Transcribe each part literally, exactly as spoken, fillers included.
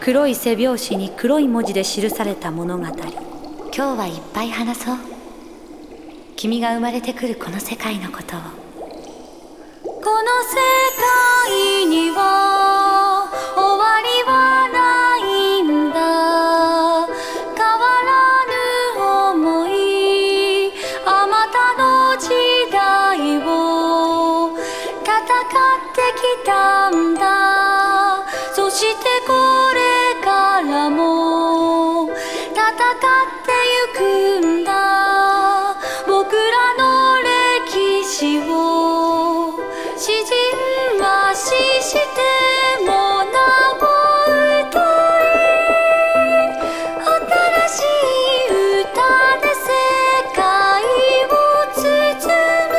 黒い背表紙に黒い文字で記された物語。今日はいっぱい話そう。君が生まれてくるこの世界のことを。この世界には終わりはないんだ。変わらぬ想い、あまたの時代を戦ってきたんだ。そしてこれからも戦ってゆくんだ。僕らの歴史を詩人は死してもなお歌い、新しい歌で世界を包む。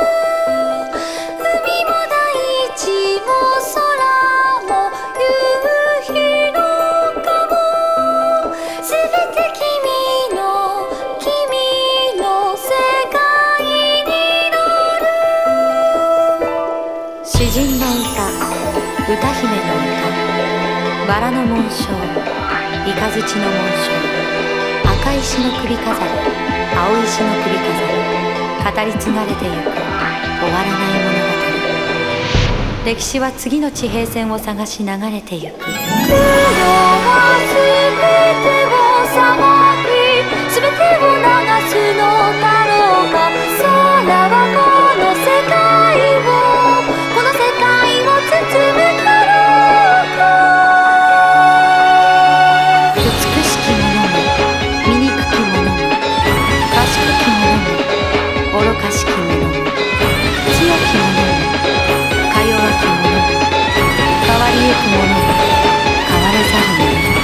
海も大地も空も夕日の雲、すべて君の君の世界に乗る。詩人の歌、歌姫の歌、バラの紋章、イカズチの紋章、赤石の首飾り、青石の首飾り、語り継がれてゆく終わらない物語。歴史は次の地平線を探し流れてゆく。黒はすべてをさばき、すべてを流すのだろうか。空はこの世界を、この世界を包むだろうか。美しきものも醜きものも賢きものも愚かしきものも強きものもか弱きものも変わりゆくものも変わらざるもの。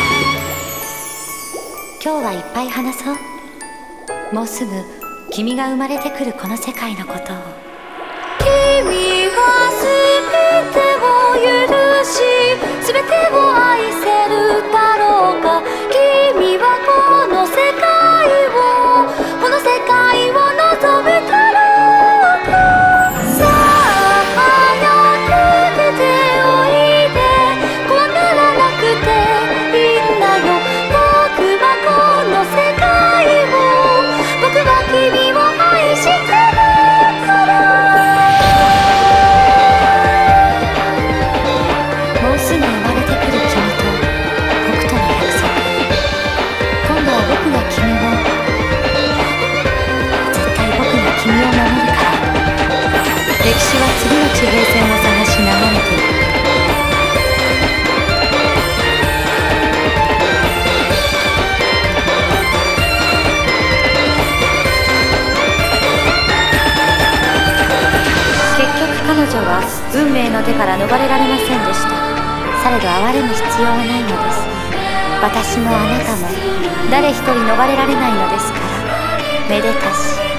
今日はいっぱい話そう。もうすぐ君が生まれてくるこの世界のことを。君はすべてを許し、すべてを愛せるだろうか。君はこの世界を、この世界を望むだろうか。さあ早く出ておいで、怖がらなくていいんだよ。僕はこの世界を、僕は君を愛してるから。もうすぐ生まれてくる君と僕との約束。今度は僕が君を、絶対僕が君を守るから。歴史は次の地平線を探し流れていく。結局彼女は運命の手から逃れられませんでした。されど哀れむ必要はないのです。私もあなたも誰一人逃れられないのですから。めでたし